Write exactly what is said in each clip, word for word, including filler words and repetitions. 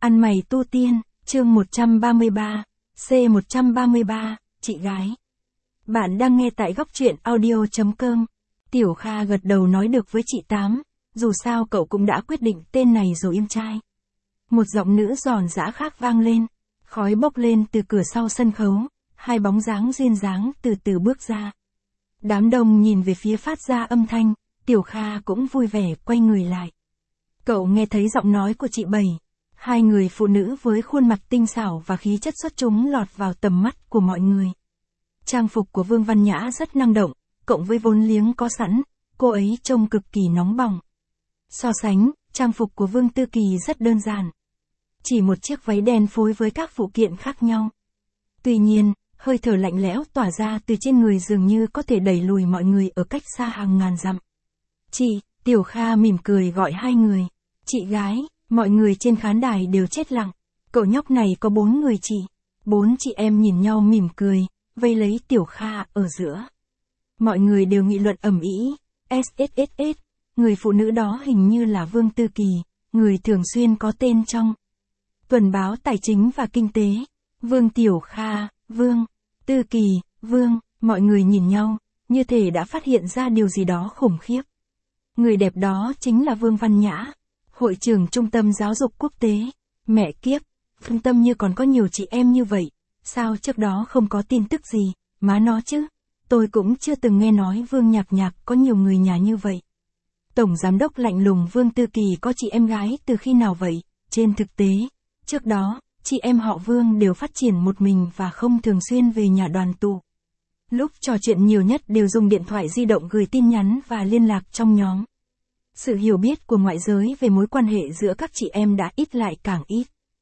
Ăn mày tu tiên, chương một trăm ba mươi ba, C một trăm ba mươi ba, chị gái. Bạn đang nghe tại góc truyện audio chấm com. Tiểu Kha gật đầu nói được với chị Tám, dù sao cậu cũng đã quyết định tên này rồi em trai. Một giọng nữ giòn giã khác vang lên, khói bốc lên từ cửa sau sân khấu, hai bóng dáng duyên dáng từ từ bước ra. Đám đông nhìn về phía phát ra âm thanh, Tiểu Kha cũng vui vẻ quay người lại. Cậu nghe thấy giọng nói của chị Bảy. Hai người phụ nữ với khuôn mặt tinh xảo và khí chất xuất chúng lọt vào tầm mắt của mọi người. Trang phục của Vương Văn Nhã rất năng động, cộng với vốn liếng có sẵn, cô ấy trông cực kỳ nóng bỏng. So sánh, trang phục của Vương Tư Kỳ rất đơn giản. Chỉ một chiếc váy đen phối với các phụ kiện khác nhau. Tuy nhiên, hơi thở lạnh lẽo tỏa ra từ trên người dường như có thể đẩy lùi mọi người ở cách xa hàng ngàn dặm. Chị, Tiểu Kha mỉm cười gọi hai người. Chị gái. Mọi người trên khán đài đều chết lặng. Cậu nhóc này có bốn người chị. Bốn chị em nhìn nhau mỉm cười, vây lấy Tiểu Kha ở giữa. Mọi người đều nghị luận ầm ĩ. ét. Người phụ nữ đó hình như là Vương Tư Kỳ, người thường xuyên có tên trong tuần báo Tài chính và Kinh tế. Vương Tiểu Kha, Vương Tư Kỳ, Vương. Mọi người nhìn nhau, như thể đã phát hiện ra điều gì đó khủng khiếp. Người đẹp đó chính là Vương Văn Nhã, hội trưởng Trung tâm Giáo dục Quốc tế. Mẹ kiếp, trung tâm như còn có nhiều chị em như vậy, sao trước đó không có tin tức gì, má nó chứ. Tôi cũng chưa từng nghe nói Vương Nhạc Nhạc có nhiều người nhà như vậy. Tổng giám đốc lạnh lùng Vương Tư Kỳ có chị em gái từ khi nào vậy? Trên thực tế, trước đó, chị em họ Vương đều phát triển một mình và không thường xuyên về nhà đoàn tụ. Lúc trò chuyện nhiều nhất đều dùng điện thoại di động gửi tin nhắn và liên lạc trong nhóm. Sự hiểu biết của ngoại giới về mối quan hệ giữa các chị em đã ít lại càng ít.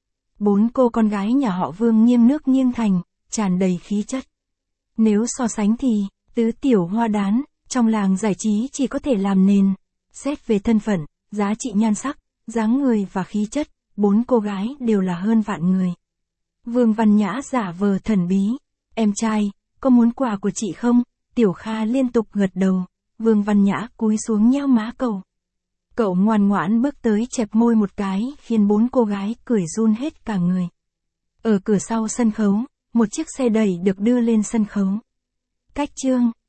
Bốn cô con gái nhà họ Vương nghiêng nước nghiêng thành, tràn đầy khí chất. Nếu so sánh thì, tứ tiểu hoa đán, trong làng giải trí chỉ có thể làm nền. Xét về thân phận, giá trị nhan sắc, dáng người và khí chất, bốn cô gái đều là hơn vạn người. Vương Văn Nhã giả vờ thần bí. Em trai, có muốn quà của chị không? Tiểu Kha liên tục gật đầu. Vương Văn Nhã cúi xuống nheo má cậu. Cậu ngoan ngoãn bước tới chẹp môi một cái khiến bốn cô gái cười run hết cả người. Ở cửa sau sân khấu, một chiếc xe đẩy được đưa lên sân khấu. Cách chương.